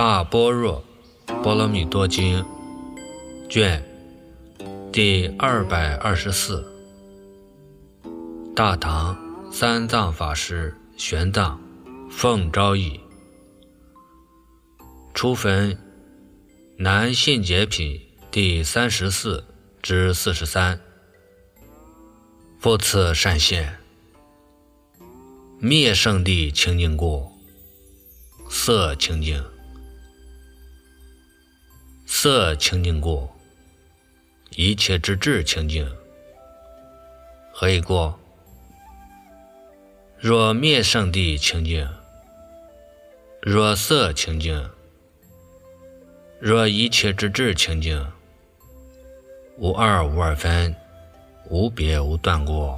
大般若波罗蜜多经卷第224，大唐三藏法师玄奘奉诏译，初分南信解品第34至43。复次善现，灭圣地清净故，色清净，色清净故，一切之智清净。何以故？若灭圣地清净，若色清净，若一切之智清净，无二无二分，无别无断过。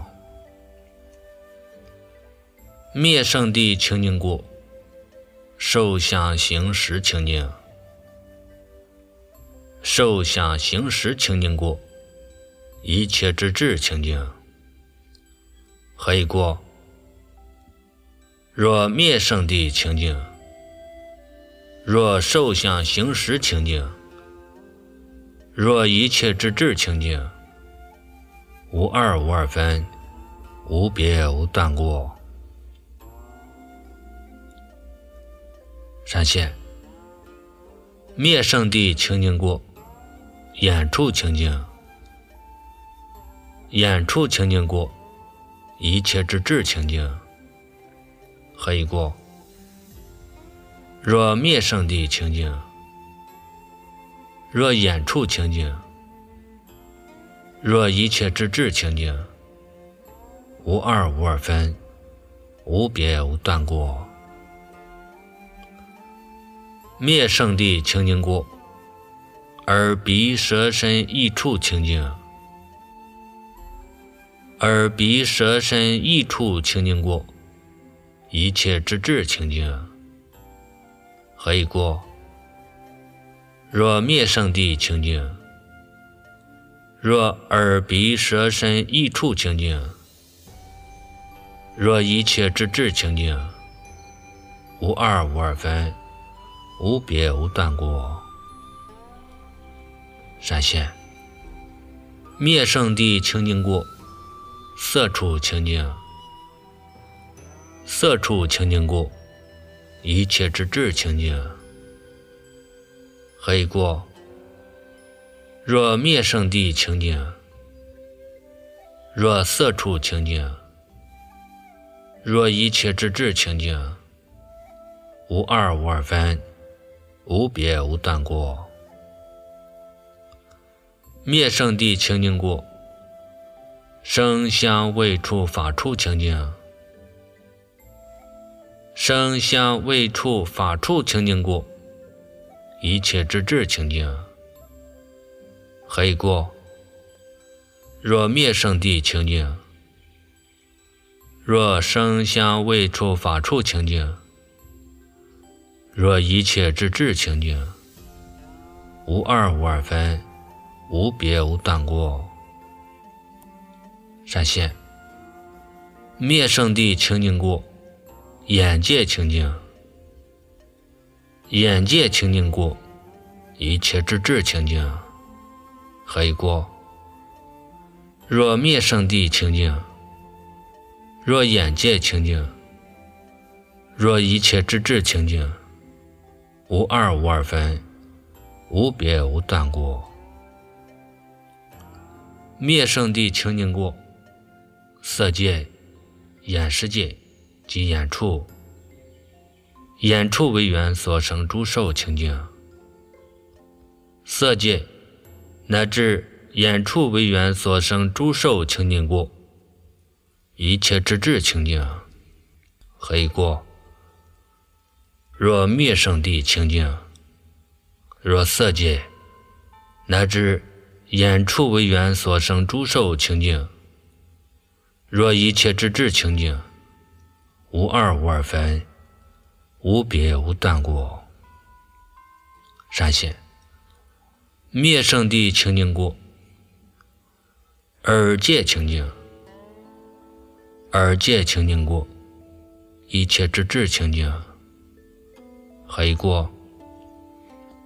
灭圣地清净故，受想行识清净，受想行识清净故，一切之智清净。何以故？若灭圣地清净，若受想行识清净，若一切之智清净，无二无二分，无别无断过。善现，灭圣地清净故，眼处清净，眼处清净故，一切之智清净。何以故？若灭圣地清净，若眼处清净，若一切之智清净，无二无二分，无别无断过。灭圣地清净故，耳鼻舌身意处清净，耳鼻舌身意处清净故，一切之智清净。何以故？若灭圣地清净，若耳鼻舌身意处清净，若一切之智清净，无二无二分，无别无断过。善现，灭圣地清净故，色处清净，色处清净故，一切之智清净。何以故？若灭圣地清净，若色处清净，若一切之智清净，无二无二分，无别无断过。灭圣地清净故，声香味触法处清净，声香味触法处清净故，一切之智清净。何以故？若灭圣地清净，若声香味触法处清净，若一切之智清净，无二无二分，无别无断过。善现，灭圣地清净故，眼界清净，眼界清净故，一切之智清净。何以故？若灭圣地清净，若眼界清净，若一切之智清净，无二无二分，无别无断过。灭圣地清净故，色界、眼识界及眼处，眼处为缘所生诸受清净，色界乃至眼处为缘所生诸受清净故，一切之智清净。何以故？若灭圣地清净，若色界乃至眼处为缘所生诸受清净，若一切之智清净，无二无二分，无别无断过。善现，灭圣地清净故，耳界清净，耳界清净故，一切之智清净。何以故？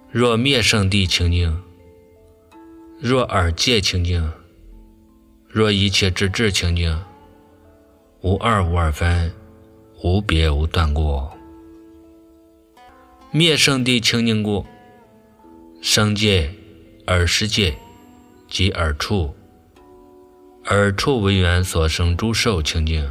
若灭圣谛清净，若二界清净，若一切之智清净，无二无二分，无别无断过。灭圣谛清净故，生界、二世界及二处，二处为缘所生诸受清净。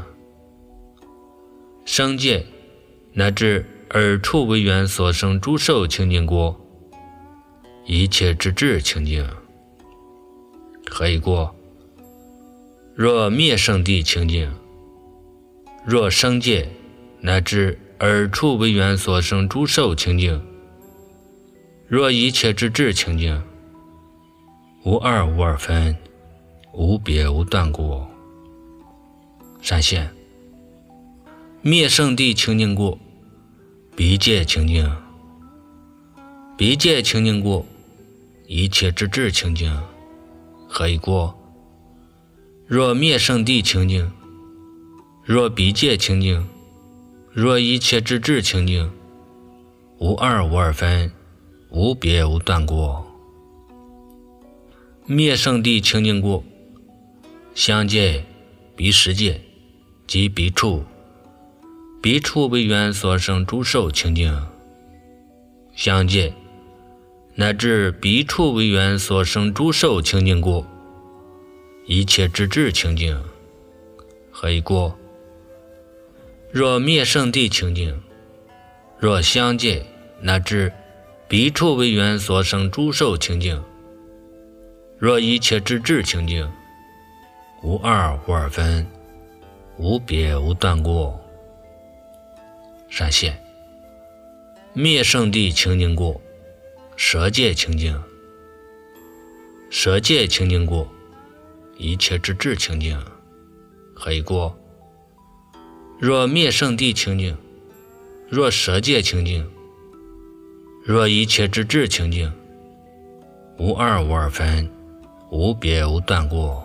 生界乃至二处为缘所生诸受清净故，一切之智清净。何以故？若灭圣谛清净，若生界乃至二处为缘所生诸受清净，若一切之智清净，无二无二分，无别无断过。闪现灭圣谛清净故，彼界清净。彼界清净故，一切之智清净。何以故？若灭圣谛清净，若彼界清净，若一切之智清净，无二无二分，无别无断过。灭圣谛清净故，相界、彼十界及彼处，彼处为缘所生诸受清净。相界乃至彼处为缘所生诸受清净故，一切之智清净。何以故？若灭圣谛清净，若相界乃至彼处为缘所生诸受清净，若一切之智清净，无二无二分，无别无断过。闪现灭圣谛清净故，舍界清净。舍界清净故，一切之智清净。何以故？若灭圣谛清净，若舍界清净，若一切之智清净，无二无二分，无别无断过。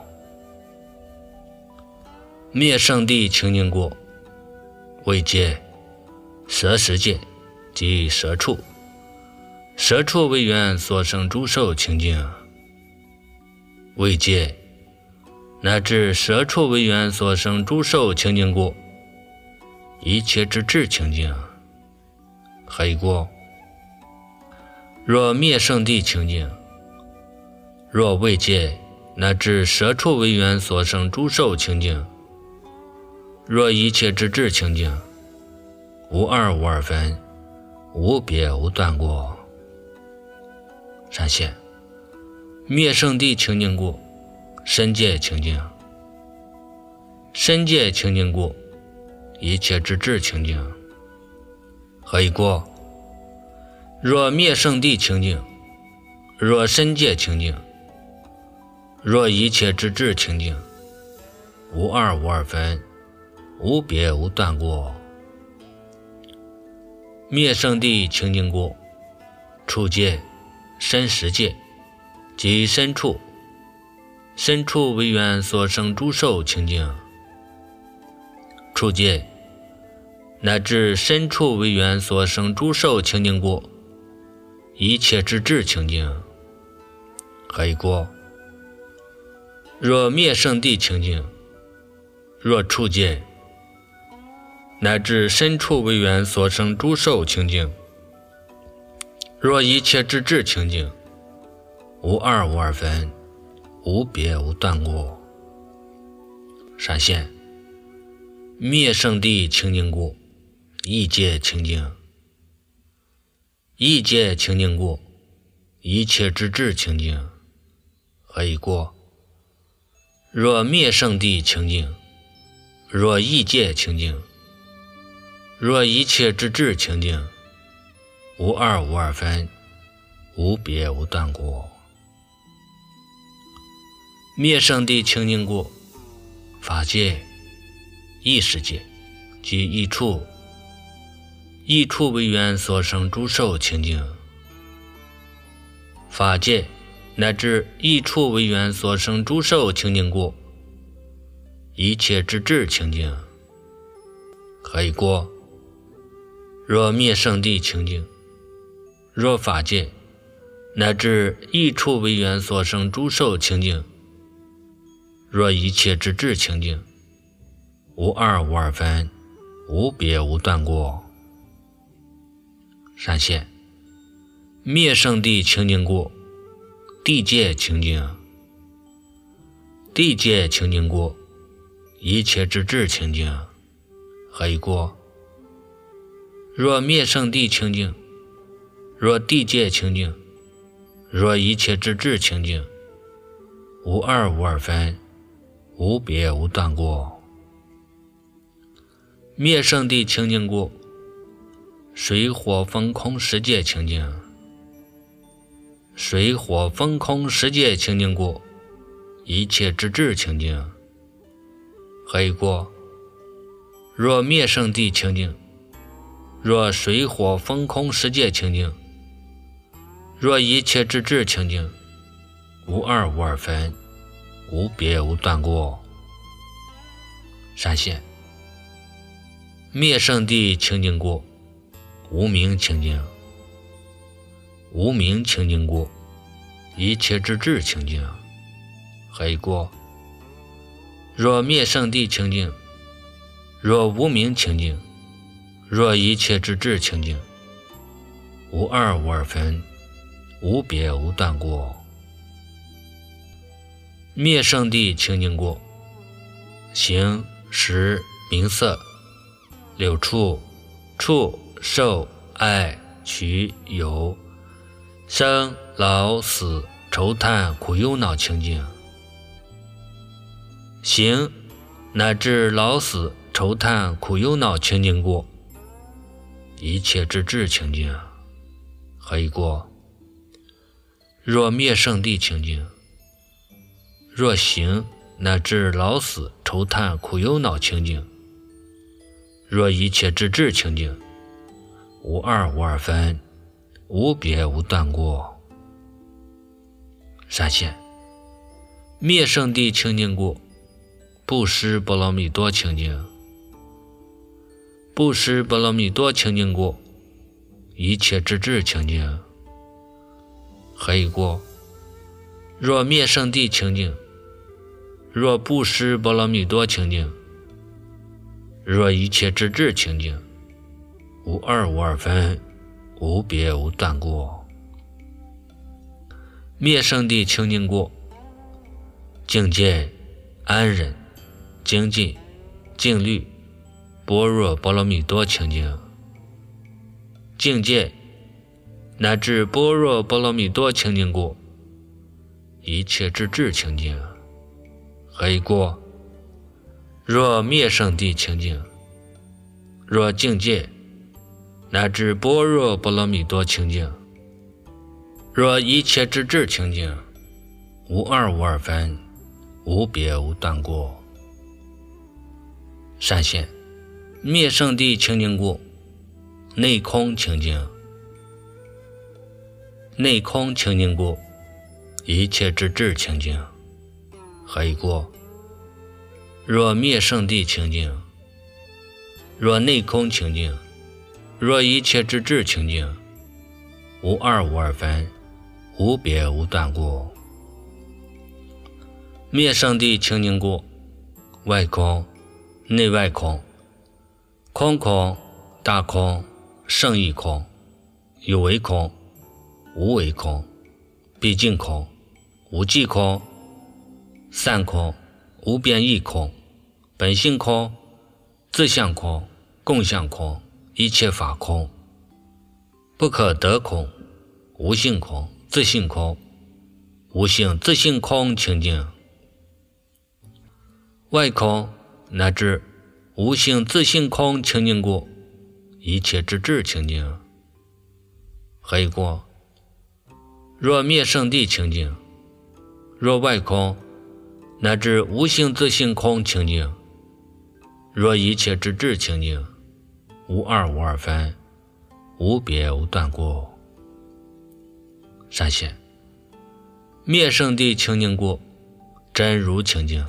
灭圣谛清净故，为界、舍十界及舍处，舍处为缘所生诸受清净。为界乃至舍处为缘所生诸受清净故，一切之智清净。何以故？若灭圣谛清净，若为界乃至舍处为缘所生诸受清净，若一切之智清净，无二无二分，无别无断过。闪现灭圣谛清净故，身界清净。身界清净故，一切之智清净。何以故？若灭圣谛清净，若身界清净，若一切之智清净，无二无二分，无别无断过。灭圣谛清净故，处界、身十界及身处，身处为缘所生诸受清净。处界乃至身处为缘所生诸受清净故，一切之智清净。何以故？若灭圣谛清净，若处界乃至身处为缘所生诸受清净，若一切之智清净，无二无二分，无别无断过。闪现灭圣谛清净故，异界清净。异界清净故，一切之智清净。何以故？若灭圣谛清净，若异界清净，若一切之智清净，无二无二分，无别无断过。灭圣谛清净故，法界、异世界及异处，异处为缘所生诸受清净。法界乃至异处为缘所生诸受清净故，一切之智清净。何以故？若灭圣谛清净，若法界乃至一处为缘所生诸受清净。若一切之智清净，无二无二分，无别无断过。闪现灭圣地清净过，地界清净，地界清净过，一切之智清净，何以过？若灭圣地清净，若地界清净，若一切之智清净，无二无二分，无别无断过。灭圣地清净过，水火风空十界清净，水火风空十界清净过，一切之智清净，何以过？若灭圣地清净，若水火风空十界清净，若一切之智清净，无二无二分，无别无断过。闪现灭圣地清净过，无明清净，无明清净过，一切之智清净，何以过？若灭圣地清净，若无明清净，若一切之智清净，无二无二分，无别无断过。灭圣地清净过，形识名色六处触受爱取有生老死愁叹苦忧恼清净。形乃至老死愁叹苦忧恼清净过，一切之智清净，何以过？若灭圣地清净，若形乃至老死愁叹苦忧恼清净，若一切之智清净，无二无二分，无别无断过。闪现灭圣地清净过，布施波罗蜜多清净，布施波罗蜜多清净过，一切之智清净，何以过？若灭圣地清净，若布施波罗蜜多清净，若一切之智清净，无二无二分，无别无断过。灭圣地清净过，境界安忍精进静虑般若波罗蜜多清净，境界乃至般若波罗蜜多清净过，一切之智清净，何以过？若灭圣地清净，若境界乃至般若波罗蜜多清净，若一切之智清净，无二无二分，无别无断过。闪现灭圣地清净过，内空清净，内空清净过，一切之智清净，何以过？若灭圣地清净，若内空清净，若一切之智清净，无二无二分，无别无断过。灭圣地清净过，外空内外空，空空大空圣义空，有为空无为空，毕竟空无际空，散空无边义空，本性空自相空共相空，一切法空，不可得空无性空自性空，无性自性空清净。外空乃至无性自性空清净过，一切之智清净，何以过？若灭圣地清净，若外空乃至无性自性空清净，若一切之智清净，无二无二分，无别无断过。闪现灭圣地清净过，真如清净，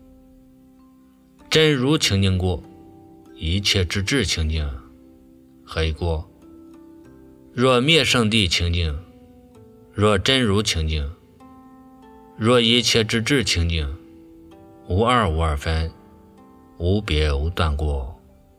真如清净过，一切之智清净，何以过？若灭圣地清净， 若真如清净，若一切之智清净，无二无二分，无别无断过。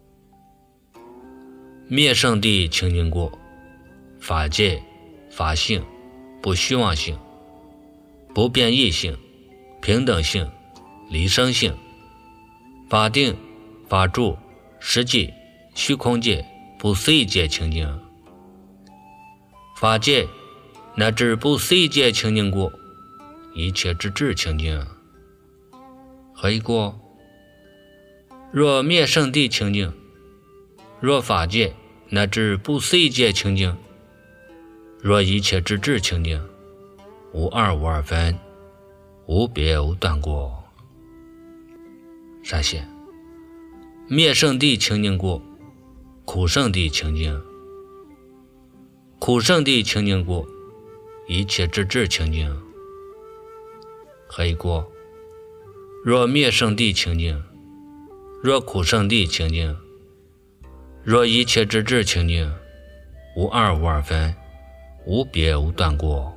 灭圣谛清净过，法界、法性、不虚妄性、不变异性、平等性、离生性、法定、法住、实际、虚空界、不思议界清净。法界乃至不思议界清净过，一切之智清净。何以过？若灭圣谛清净，若法界乃至不思议界清净，若一切之智清净，无二无二分，无别无断过。善显，灭圣谛清净过，苦圣谛清净。苦圣谛清净过，一切之智清净。何以过？若灭圣谛清净，若苦圣谛清净，若一切之智清净，无二无二分，无别无断过。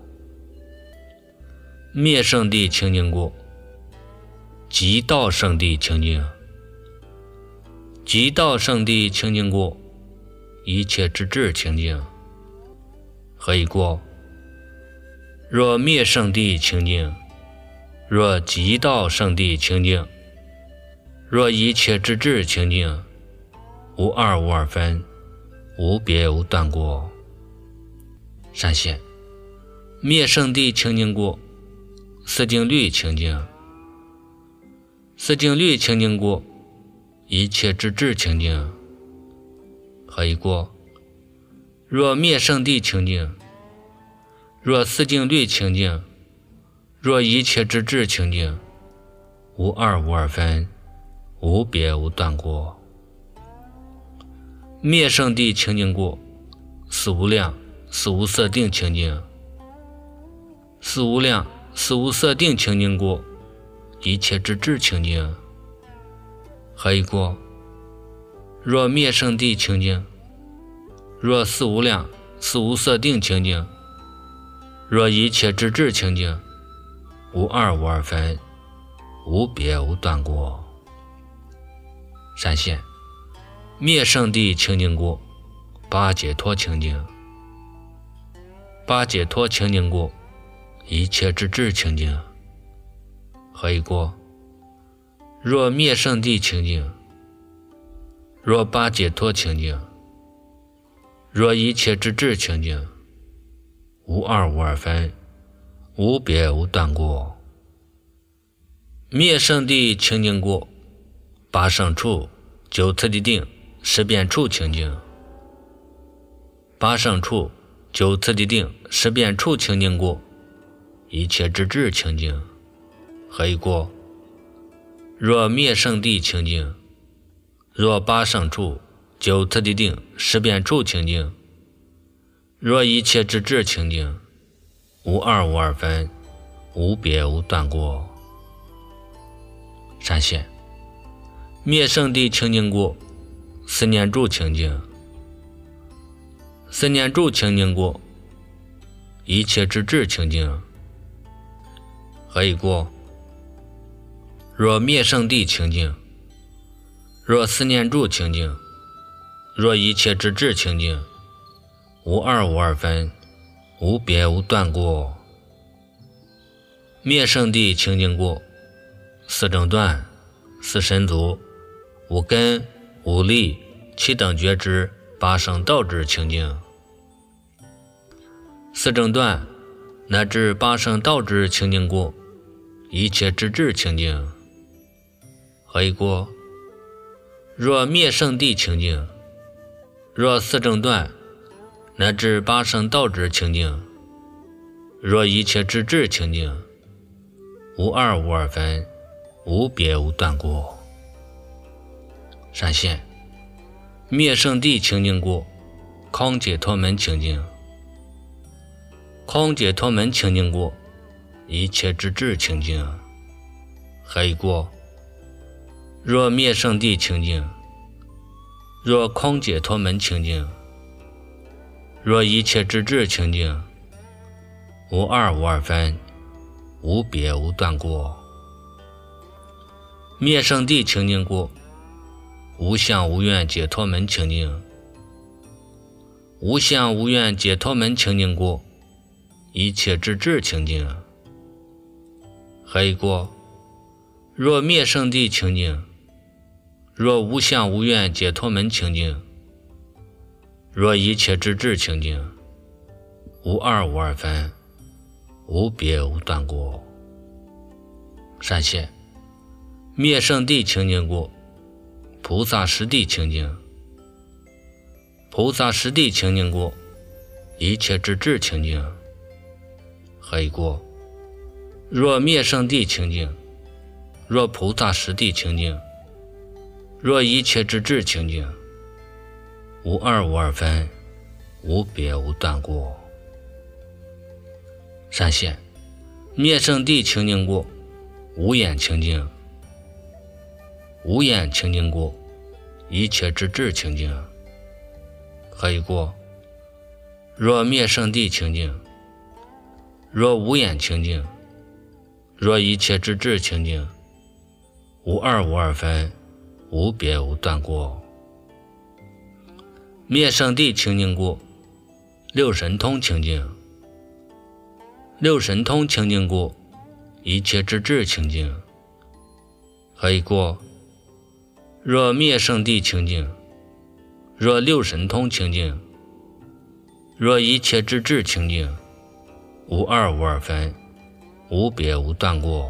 灭圣谛清净过，极道圣谛清净。极道圣谛清净过，一切之智清净。何以过？若灭圣谛清净，若极道圣谛清净，若一切之智清净，无二无二分，无别无断过。善显，灭圣谛清净过，四境律清净。四境律清净过，一切之智清净。何以过？若灭圣谛清净，若四境律清净，若一切之智清净，无二无二分，无别无断过。灭圣谛清净过，四无量、四无色定清净。四无量、四无色定清净过，一切之智清净。何以过？若灭圣谛清净，若四无量、四无色定清净，若一切之智清净，无二无二分，无别无断过。善显，灭圣谛清净过，八解脱清净。八解脱清净过，一切之智清净。何以过？若灭圣谛清净，若八解脱清净，若一切之智清净，无二无二分，无别无断过。灭圣谛清净过，八圣处、九次第定、十遍处清净。八圣处、九次第定、十遍处清净过，一切之智清净。何以过？若灭圣谛清净，若八圣处、九次第定、十遍处清净，若一切之智清净，无二无二分，无别无断过。善显，灭圣谛清净过，四念住清净。四念住清净过，一切之智清净。何以过？若灭圣谛清净，若四念住清净，若一切之智清净，无二无二分，无别无断过。灭圣谛清净过，四正断、四神足、五根、五力、七等觉知、八圣道智清净。四正断乃至八圣道智清净过，一切之智清净。何以过？若灭圣谛清净，若四正断乃至八圣道智清净，若一切之智清净，无二无二分，无别无断过。善显，灭圣谛清净过，空解脱门清净。空解脱门清净过，一切之智清净。何以过？若灭圣谛清净，若空解脱门清净，若一切之智清净， 无二无二分，无别无断过。灭生地清净故，无相无愿解脱门清净。无相无愿解脱门清净故，一切之智清净。何以故？若灭生地清净，若无相无愿解脱门清净，若一切之智清净，无二无二分，无别无断过。善现灭生地清净故，菩萨实地清净。菩萨实地清净故，一切之智清净。何以故？若灭生地清净，若菩萨实地清净，若一切之智清净，无二无二分，无别无断过。善现灭生地清净故，无眼清净。无眼清净故，一切之智清净。何以故？若灭生地清净，若无眼清净，若一切之智清净，无二无二分，无别无断过。灭生地清净故，六神通清净。六神通清净故，一切之智清净。何以故？若灭生地清净，若六神通清净，若一切之智清净，无二无二分，无别无断过。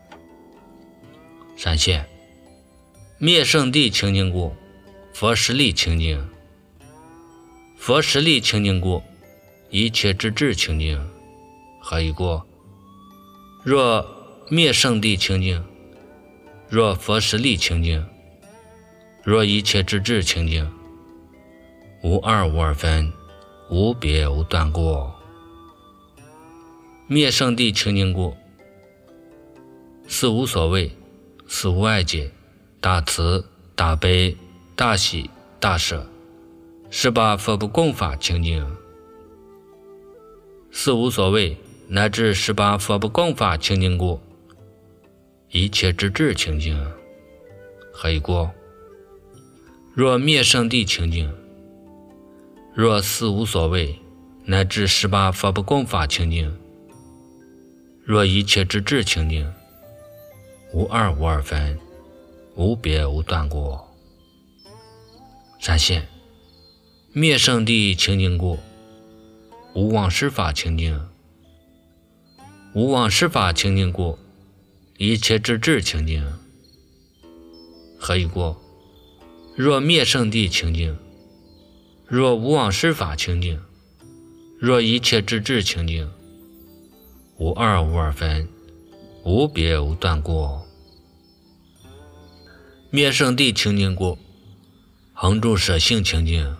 善现灭生地清净故，佛实力清净。佛实力清净故，一切之智清净。何以故？若灭生地清净，若佛实力清净，若一切之智清净，无二无二分，无别无断过。灭生地清净故，四无所谓，四无碍解，大慈大悲大喜大舍，18佛不共法清净。四无所谓乃至18佛不共法清净故，一切之智清净。何以故？若灭生地清净，若四无所谓乃至18佛不共法清净，若一切之智清净，无二无二分，无别无断过。善现灭生地清净故，无妄施法清净。无妄施法清净故，一切之智清净。何以故？若灭生地清净，若无妄施法清净，若一切之智清净，无二无二分，无别无断过。灭生地清净故，恒住舍性清净。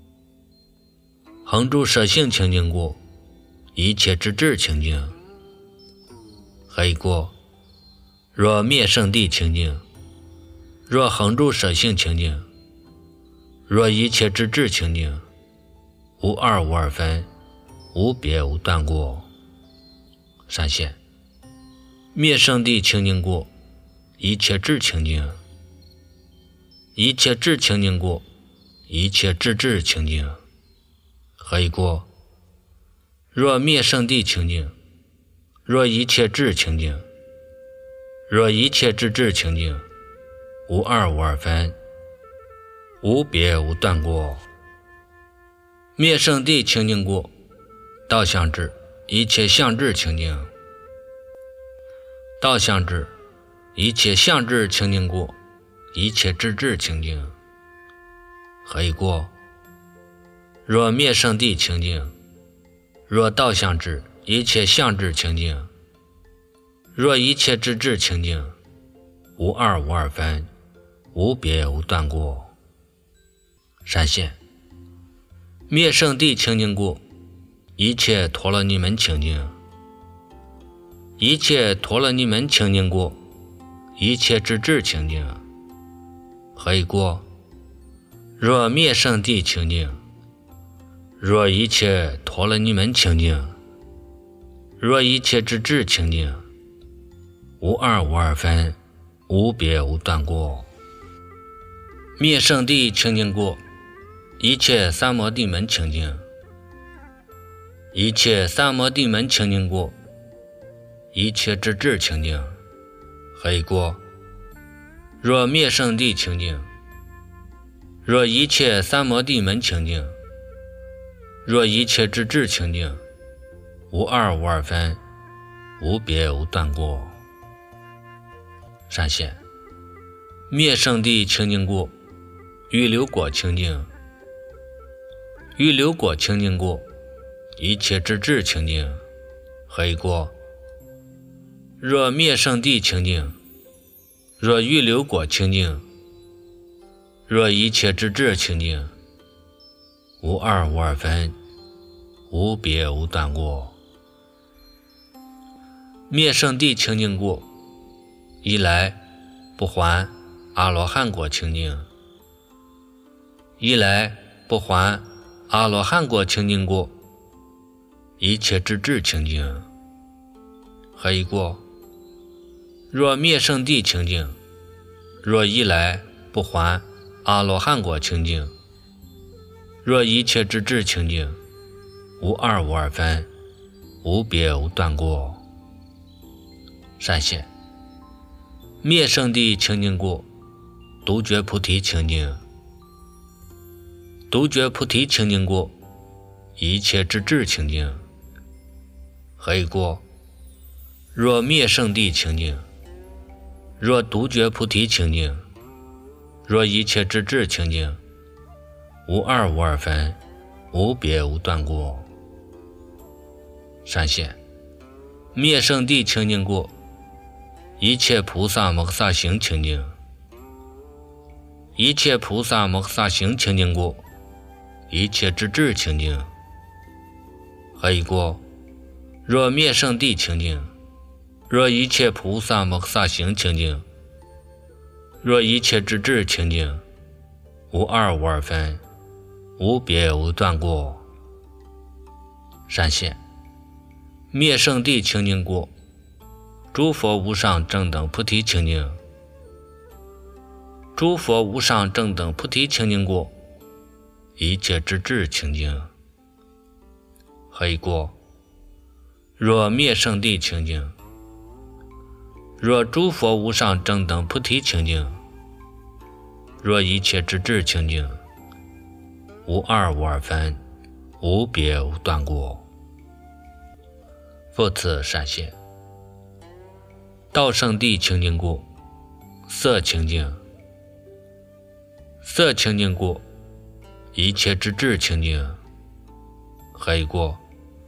恒住舍性清净故，一切之智清净。何以故？若灭生地清净，若恒住舍性清净，若一切之智清净，无二无二分，无别无断过。善现灭生地清净故，一切智清净。一切智清净故，一切智智清净。何以故？若灭生地清净，若一切智清净，若一切智智清净，无二无二分，无别无断过。灭生地清净故，道相智，一切相智清净。道相智，一切相智清净故，一切智智清净。何以故？若灭生地清净，若道相智，一切相智清净，若一切智智清净，无二无二分，无别无断过。善现灭生地清净故，一切陀罗尼门清净。一切陀罗尼门清净故，一切智智清净。何以故？若灭生地清净，若一切陀罗尼门清净， 若一切之智清净，无二无二分，无别无断过。灭圣谛清净过，一切三摩地门清净，一切三摩地门清净过，一切之智清净，何以过？若灭圣谛清净，若一切三摩地门清净，若一切之智清净，无二无二分，无别无断过。善现灭圣谛清净过，预流果清净，预流果清净过，一切之智清净，何以过？若灭圣谛清净，若预流果清净，若一切之智清净，无二无二分，无别无断过。灭圣谛清净过，一来不还阿罗汉果清净，一来不还阿罗汉果清净过，一切之智清净，何以过？若灭圣谛清净，若一来不还阿罗汉果清净，若一切之智清净，无二无二分，无别无断过。善现灭圣谛清净过，独觉菩提清净，独觉菩提清净过，一切之智清净，何以过？若灭圣谛清净，若独觉菩提清净，若一切之智清净，无二无二分，无别无断过。善现灭圣谛清净过，一切菩萨摩诃萨行清净，一切菩萨摩诃萨行清净过，一切之智清净，何以过？若灭圣谛清净，若一切菩萨摩诃萨行清净，若一切之智清净，无二无二分，无别无断过。善现灭圣谛清净过，诸佛无上正等菩提清净，诸佛无上正等菩提清净过，一切之智清净，何以过？若灭圣谛清净，若诸佛无上正等菩提清净，若一切之智清净，无二无二分，无别无断过。复次善现道圣谛清净过，色清净，色清净过，一切之智清净，何以过？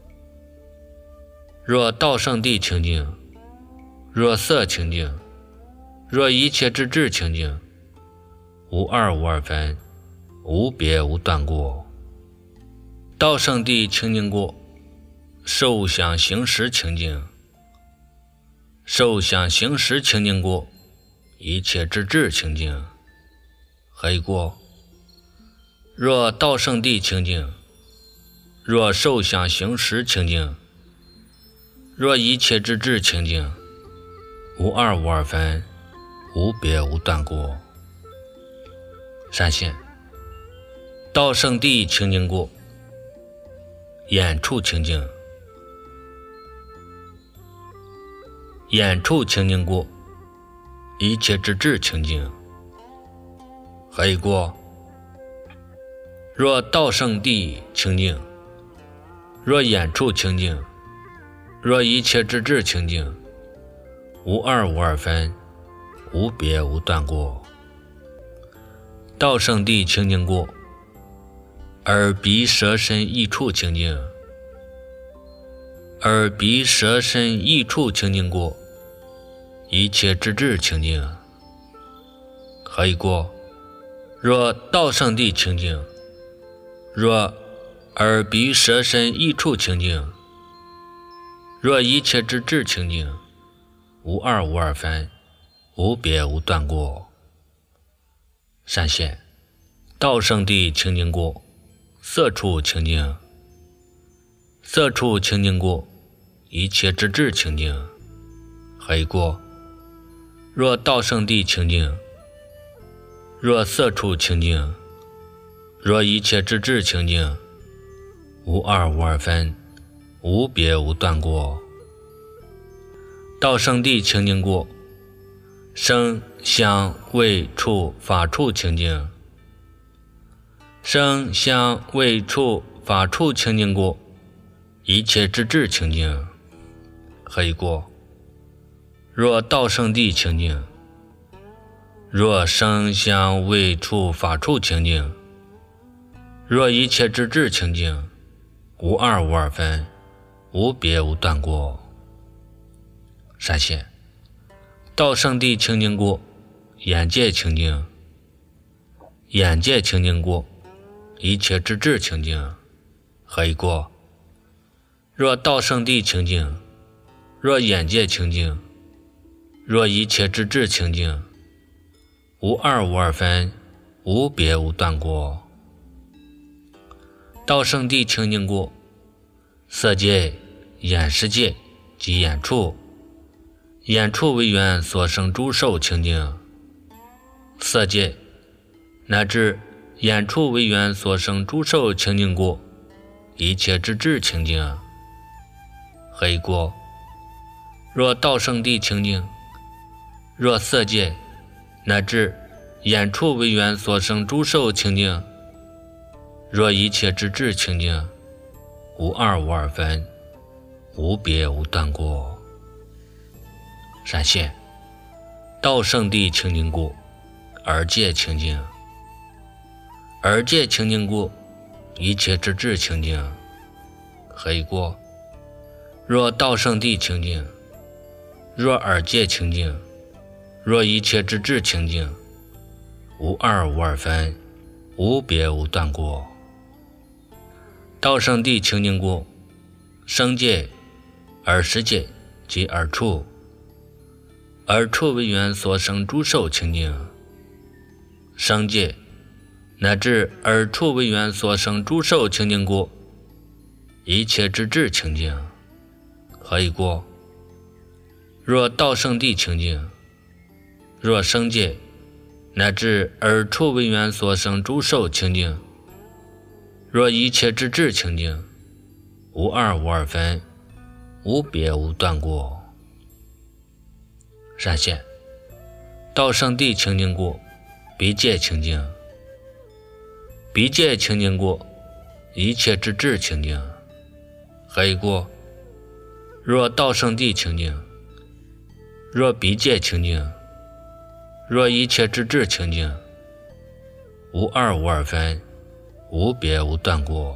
若道圣谛清净，若色清净，若一切之智清净，无二无二分，无别无断过。道圣谛清净过，受想行识清净，受想行识清净过，一切之智清净，何以过？若道圣谛清净，若受想行识清净，若一切之智清净，无二无二分，无别无断过。善现道圣谛清净过，眼处清净，眼处清净过，一切之智清净，何以过？若道圣谛清净，若眼处清净，若一切之智清净，无二无二分，无别无断过。道圣谛清净过，耳鼻舌身意处清净，耳鼻舌身意处清净过，一切之智清净，何以过？若道圣谛清净，若耳鼻舌身意处清净，若一切之智清净，无二无二分，无别无断过。善现道圣谛清净过，色处清净，色处清净过， 一切之智清净，黑过。若道圣地清净，若色处清净，若一切之智清净，无二无二分，无别无断过。道圣地清净过，声香味触法处清净，声香味触法处清净过，一切之智清净，黑过。若道圣地清净，若声香味触法处清净，若一切之智清净，无二无二分，无别无断过。闪现道圣地清净过，眼界清净，眼界清净过，一切之智清净，黑过。若道圣地清净，若眼界清净，若一切之智清净，无二无二分，无别无断过。道圣地清净过，色界、眼识界及眼处，眼处为缘所生诸受清净，色界乃至眼处为缘所生诸受清净过，一切之智清净，黑过。若道圣地清净，若色界乃至眼处为缘所生诸受清净，若一切之智清净，无二无二分，无别无断过。闪现道圣地清净过，耳界清净，耳界清净过，一切之智清净，黑过。若道圣地清净，若耳界清净，若一切之智清净，无二无二分，无别无断过。道圣地清净过，声界、耳识界及耳处，耳处为缘所生诸受清净，声界乃至耳处为缘所生诸受清净过，一切之智清净，黑过。若道圣地清净，若声界乃至耳处为缘所生诸受清净，若一切之智清净，无二无二分，无别无断过。闪现道圣地清净过，鼻界清净，鼻界清净过，一切之智清净，黑过。若道圣地清净，若鼻界清净，若一切之智清净，无二无二分，无别无断过。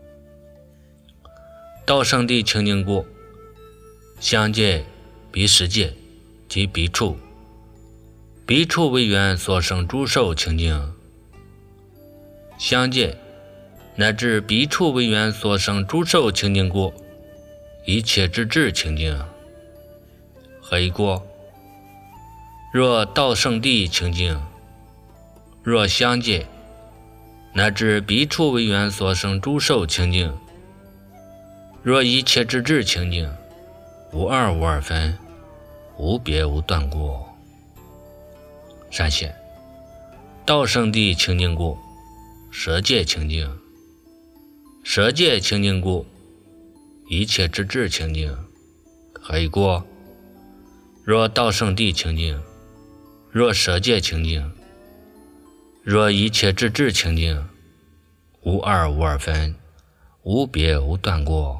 道圣地清净过，香界、鼻识界及鼻处，鼻处为缘所生诸受清净，香界乃至鼻处为缘所生诸受清净过，一切之智清净，黑过。若道圣地清净，若香界乃至鼻处为缘所生诸受清净，若一切之智清净，无二无二分，无别无断过。闪现道圣地清净过，舌界清净，舌界清净过，一切之智清净，黑过。若道圣地清净，若舌界清净，若一切之智清净，无二无二分，无别无断过。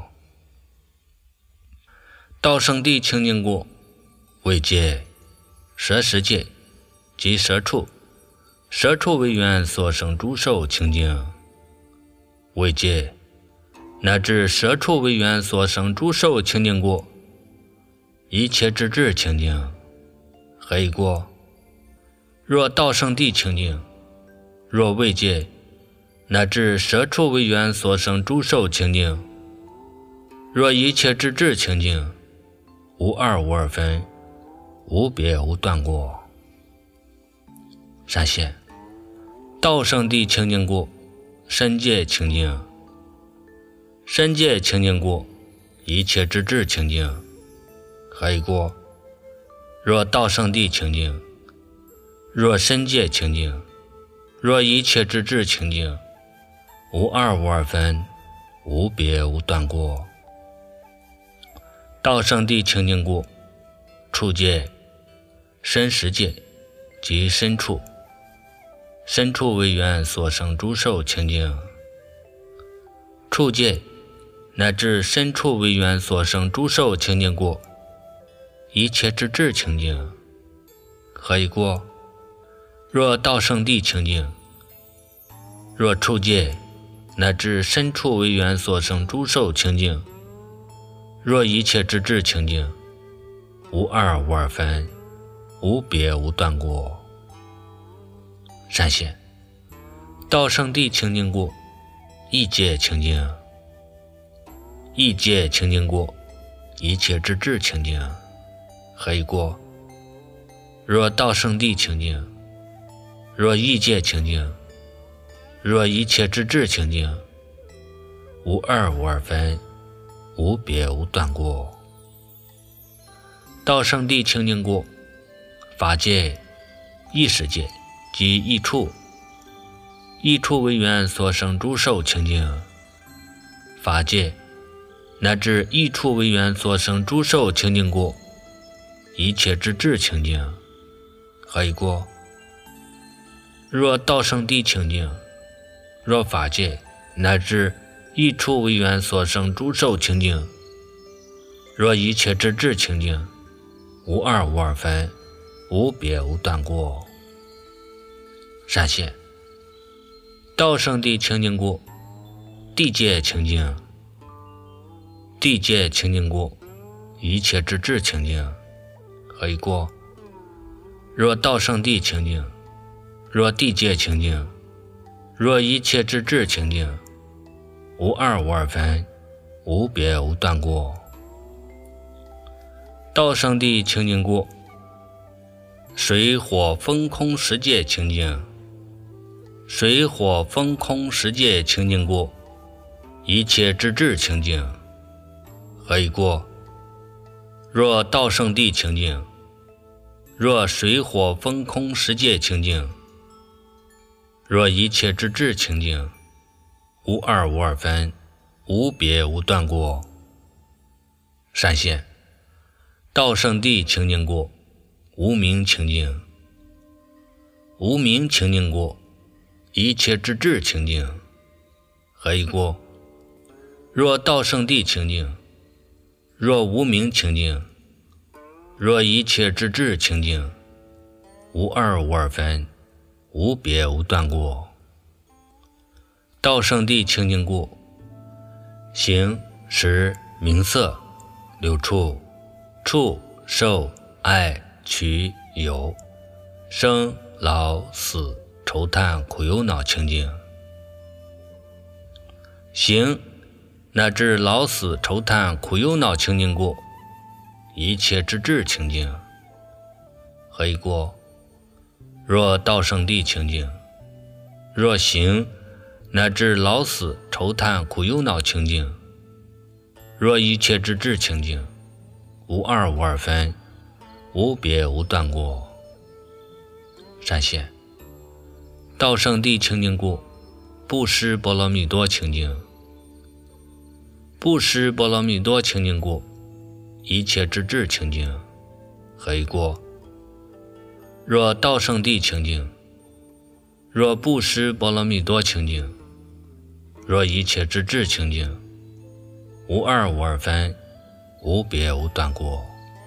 道圣地清净过，味界、舌识界及舌处，舌处为缘所生诸受清净，味界乃至舌处为缘所生诸受清净过，一切之智清净，黑过。若道圣地清净，若味界乃至舌处为缘所生诸受清净，若一切之智清净，无二无二分，无别无断过。闪现道圣地清净过，身界清净，身界清净过， 一切之智清净。何以故？若道圣谛清净，若身界清净，若一切之智清净，无二无二分，无别无断过。道圣谛清净故，处界、身识界即身处，身处为缘所生诸受清净。处界乃至身处为缘所生诸受清净故，一切之智清净。何以故？若道圣谛清净，若处界乃至身处为缘所生诸受清净，若一切之智清净，无二无二分，无别无断过。善现道圣谛清净故，意界清净。意界清净故，一切之智清净。何以故？若道圣谛清净，若意界清净，若一切之智清净，无二无二分，无别无断过。道圣谛清净故，法界、意识界即意处，意处为缘所生诸受清净。法界乃至意处为缘所生诸受清净故，一切之智清净。何以故？若道圣谛清净，若法界乃至意处为缘所生诸受清净，若一切之智清净，无二无二分，无别无断过。善现道圣谛清净故，谛界清净。谛界清净故，一切之智清净。何以故？若道圣谛清净，若谛界清净，若一切之智清净，无二无二分，无别无断过。道圣谛清净故，水火风空十界清净。水火风空十界清净故，一切之智清净。何以故？若道圣谛清净，若水火风空十界清净，若一切之智清净，无二无二分，无别无断过。善现道圣谛清净故，无明清净。无明清净故，一切之智清净。何以故？若道圣谛清净，若无明清净，若一切之智清净，无二无二分，无别无断过。道圣谛清净故，形、识、名色、六处、触、受、爱、取、有、生、老、死、愁叹、苦忧恼清净。形乃至老死愁叹苦忧恼清净故，一切之智清净。何以故？若道圣谛清净，若形乃至老死愁叹苦忧恼清净，若一切之智清净，无二无二分，无别无断过。善现道圣谛清净故，布施波罗蜜多清净。布施波罗蜜多清净故，一切之智清净。何以故？若道圣谛清净，若布施波罗蜜多清净，若一切之智清净，无二无二分，无别无断过。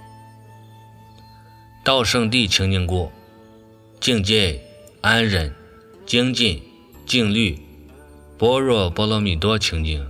道圣谛清净故，境界、安忍、精进、静虑、般若波罗蜜多清净。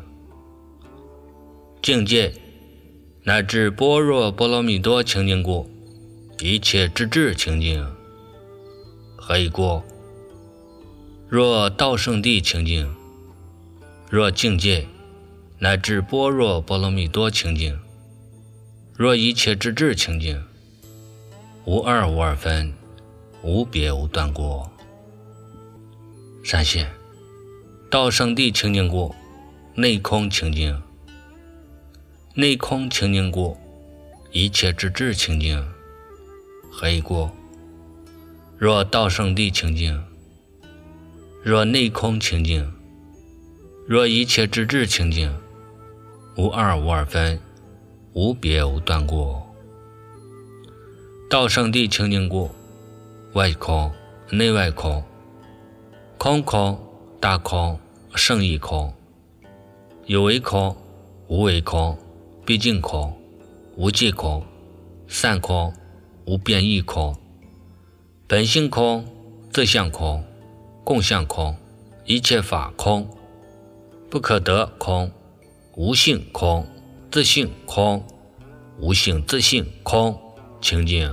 境界乃至般若波罗蜜多清净故，一切之智清净。何以故？若道圣谛清净，若境界乃至般若波罗蜜多清净，若一切之智清净，无二无二分，无别无断过。善现道圣谛清净故，内空清净。 内空清净故，一切之智清净。何以故？若道圣地清净，若内空清净，若一切之智清净，无二无二分，无别无断故。道圣地清净故，外空内外空，空空大空圣义空，有为空无为空，毕竟空无际空，散空无变异空，本性空自相空，共相空，一切法空，不可得空，无性空自性空，无性自性空清净。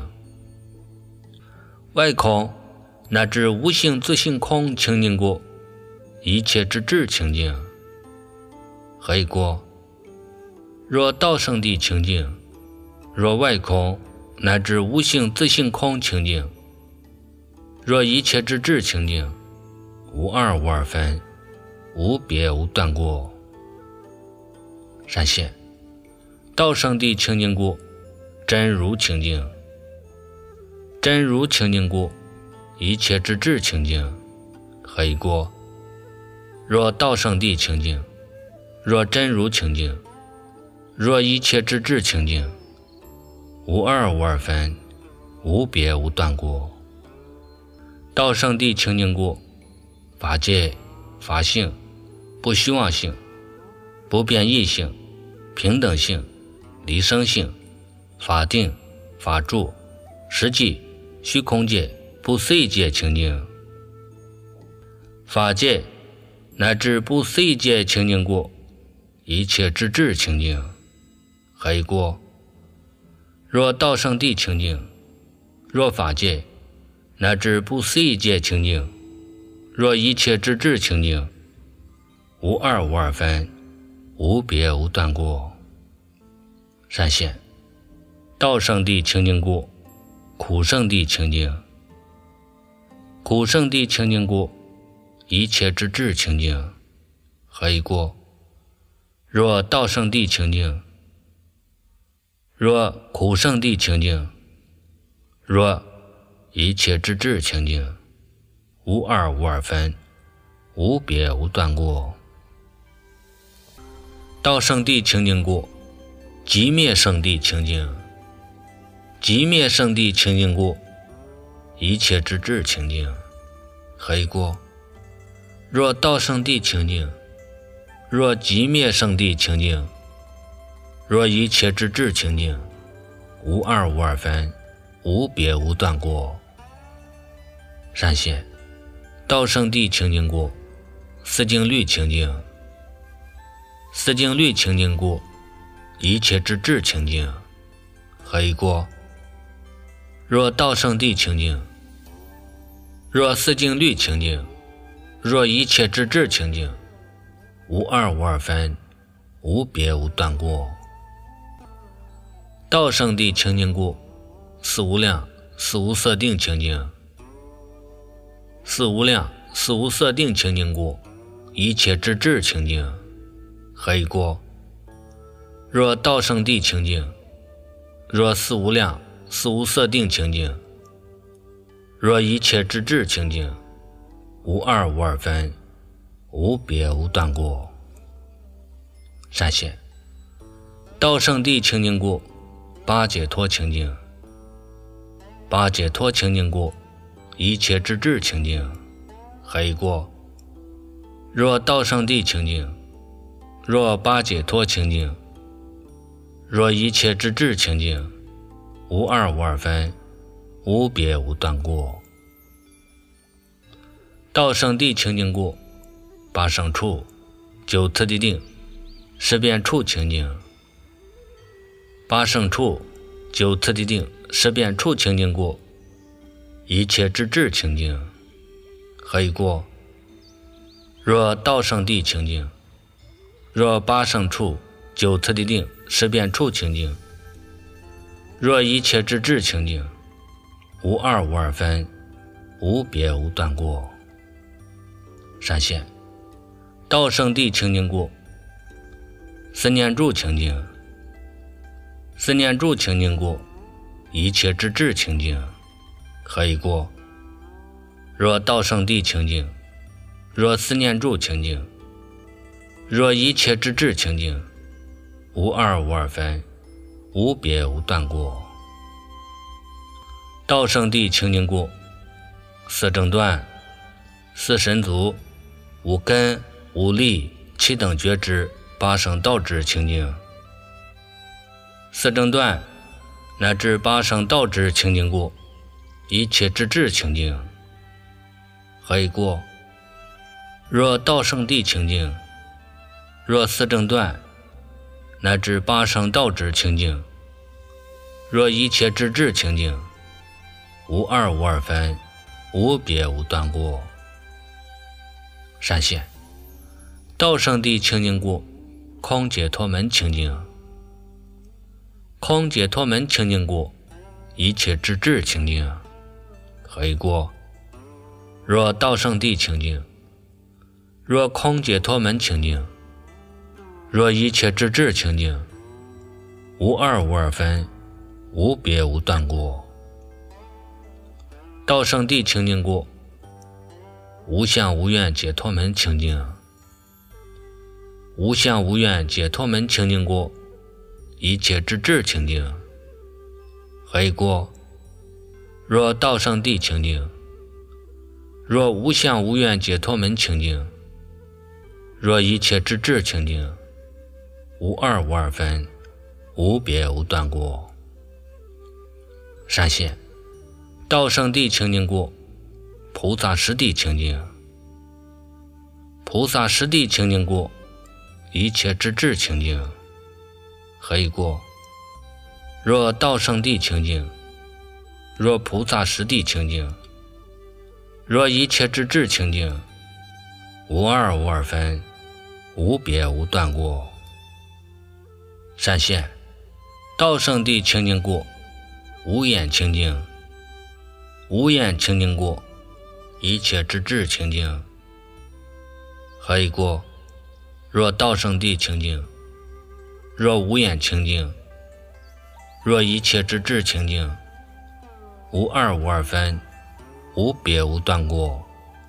外空乃至无性自性空清净故，一切之智清净。何以故？若道圣地清净，若外空乃至无性自性空清净，若一切之智清净，无二无二分，无别无断故。闪现道圣地清净故，真如清净。真如清净故，一切之智清净。何以故？若道圣地清净，若真如清净，若一切之智清净，无二无二分，无别无断故。道圣地清净故，法界法性不虚妄性，不变异性，平等性，离生性，法定法住实际虚空界不思议界清净。法界乃至不思议界清净故，一切之智清净。何以故？若道圣地清净，若法界乃至不思议界清净，若一切之智清净，无二无二分，无别无断故。闪现道圣地清净故，苦圣地清净。苦圣地清净故，一切之智清净。何以故？若道圣地清净，若苦圣地清净，若一切之智清净，无二无二分，无别无断故。道圣地清净故，寂灭圣地清净。寂灭圣地清净故，一切之智清净。何以故？若道圣地清净，若寂灭圣地清净，若一切之智清净，无二无二分，无别无断故。闪现道圣地清净故，思境律清净。思境律清净故，一切之智清净。何以故？若道圣地清净，若思境律清净，若一切之智清净，无二无二分，无别无断故。道圣地清净故，四无量四无色定清净。四无量四无色定清净故，一切之智清净。何以故？若道圣地清净，若四无量四无色定清净，若一切之智清净，无二无二分，无别无断故。闪现道圣地清净故，八解脱清净。八解脱清净故，一切之智清净。何以故？若道圣地清净，若八解脱清净，若一切之智清净，无二无二分，无别无断故。道圣地清净故，八圣处九次第定十变处清净。八圣处九次第定十变处清净故，一切之智清净。何以故？若道圣地清净，若八圣处九次第定十变处清净，若一切之智清净，无二无二分，无别无断故。闪现道圣地清净故，思念住清净。 四念住清净故，一切之智清净，何以故？若道生地清净，若四念住清净，若一切之智清净，无二无二分，无别无断过。道生地清净故，四正断、四神足、五根、五力、七等觉知、八生道智清净。四正断乃至八生道智清净故，一切之智清净，何以故？若道生地清净，若四正断乃至八生道智清净，若一切之智清净，无二无二分，无别无断过。闪现道生地清净故，空解脱门清净。空解脱门清净故，一切之智清净，何以故？若道生地清净，若空解脱门清净，若一切之智清净，无二无二分，无别无断过。道生地清净故，无相无愿解脱门清净。无相无愿解脱门清净故，一切之智清净，何以故？若道生地清净，若无相无愿解脱门清净，若一切之智清净，无二无二分，无别无断过。闪现道生地清净故，菩萨实地清净。菩萨实地清净故，一切之智清净，何以故？若道生地清净，若菩萨实地清净，若一切之智清净，无二无二分，无别无断过。闪现道生地清净故，无眼清净。无眼清净故，一切之智清净，何以故？若道生地清净，若无眼清净，若一切之智清净，无二无二分，无别无断过。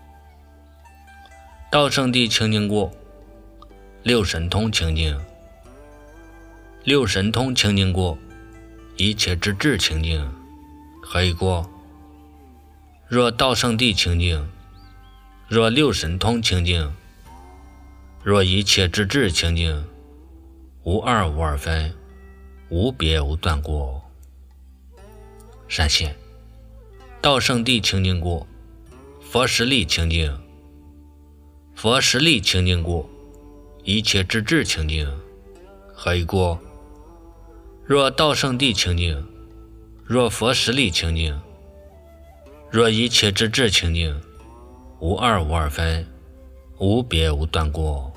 道生地清净故，六神通清净。六神通清净故，一切之智清净，何以故？若道生地清净，若六神通清净，若一切之智清净，无二无二分，无别无断过。闪现道生地清净故，佛实力清净。佛实力清净故，一切之智清净，何以故？若道生地清净，若佛实力清净，若一切之智清净，无二无二分，无别无断过。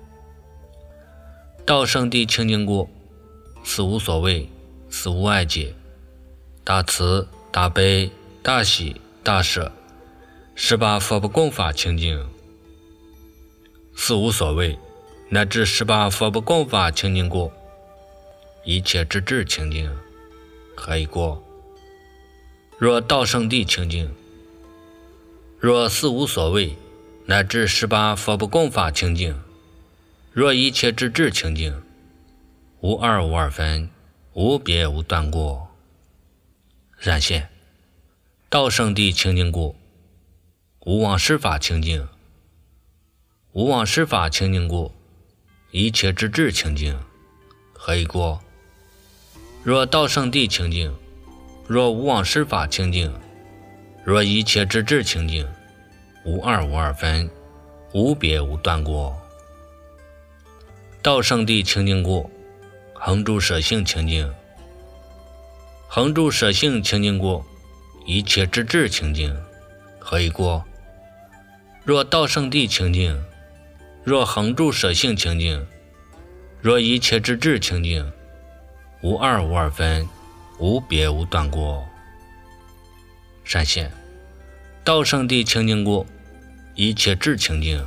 道生地清净故，四无所谓，四无碍解，大慈大悲大喜大舍，18佛不共法清净。四无所谓乃至18佛不共法清净故，一切之智清净，何以故？若道生地清净，若四无所谓乃至18佛不共法清净，若一切之智清净，无二无二分，无别无断过。闪现道生地清净故，无妄施法清净。无妄施法清净故，一切之智清净，何以故？若道生地清净，若无妄施法清净，若一切之智清净，无二无二分，无别无断过。道生地清净故，恒住舍性清净。恒住舍性清净故，一切之智清净，何以故？若道生地清净，若恒住舍性清净，若一切之智清净，无二无二分，无别无断过。闪现道生地清净故，一切智清净。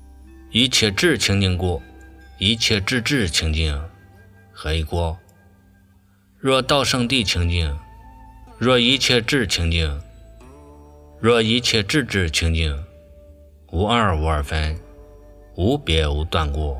一切智清净故，一切智智清净，何以故？ 若道生地清净，若一切智清净，若一切智智清净，无二无二分，无别无断过。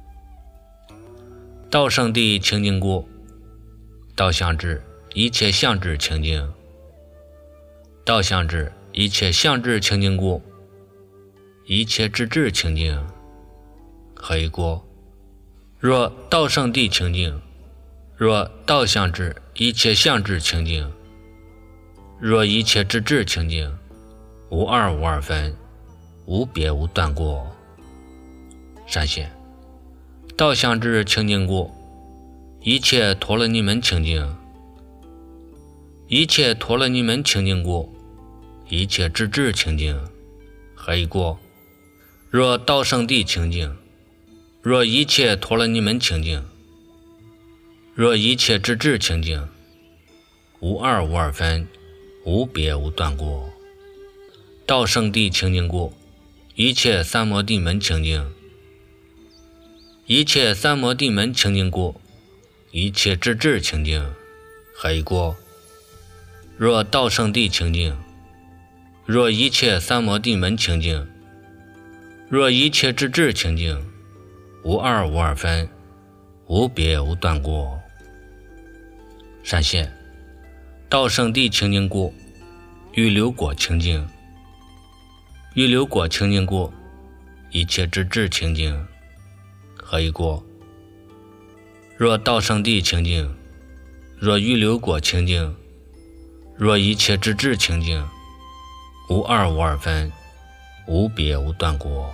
道生地清净故，道相知一切相知清净，道相知一切相知清净故，一切智智清净。何以故？若道生地清净，若道相知一切相知清净，若一切智智清净，无二无二分，无别无断过。善现道相知清净故，一切陀罗尼门清净，一切陀罗尼门清净故，一切智智清净。何以故？若道生地清净，若一切陀罗尼门清净，若一切智智清净，无二无二分，无别无断过。道生地清净故，一切三摩地门清净，一切三摩地门清净故，一切智智清净。何以故？若道生地清净，若一切三摩地门清净，若一切智智清净，无二无二分，无别无断过。善现道生地清净故，欲流果清净，欲流果清净故，一切智智清净。何以故？若道生地清净，若欲流果清净，若一切智智清净，无二无二分，无别无断过。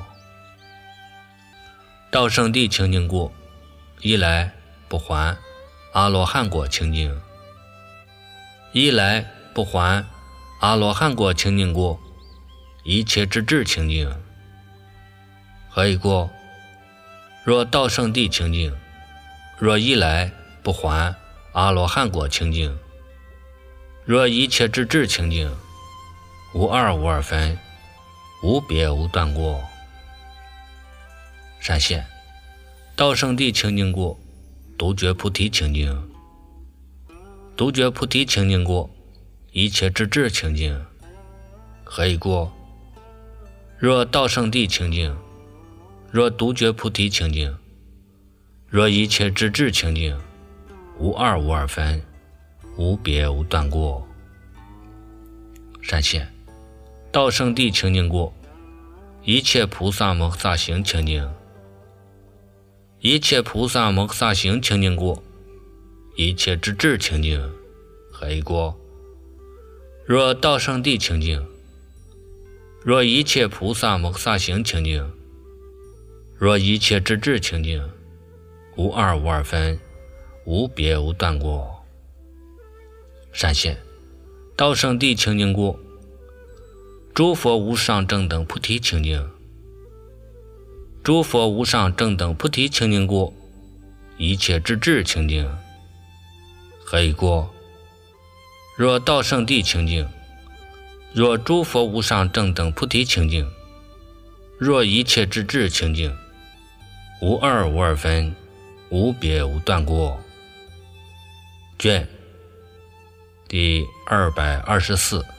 道生地清净故，一来不还阿罗汉果清净，一来不还阿罗汉果清净故，一切智智清净。何以故？若道生地清净，若一来不还阿罗汉果清净，若一切智智清净，无二无二分，无别无断过。善现道生地清净故，独觉菩提清净，独觉菩提清净故，一切智智清净。何以故？若道生地清净，若独觉菩提清净，若一切智智清净，无二无二分，无别无断过。善现道生地清净故，一切菩萨摩诃萨行清净，一切菩萨摩诃萨行清净故，一切智智清净。何以故？若道生地清净，若一切菩萨摩诃萨行清净，若一切智智清净，无二无二分，无别无断过。善现道生地清净故，诸佛无上正等菩提清净，诸佛无上正等菩提清净故，一切智智清净。何以故？若道生地清净，若诸佛无上正等菩提清净，若一切智智清净，无二无二分，无别无断过。卷第224。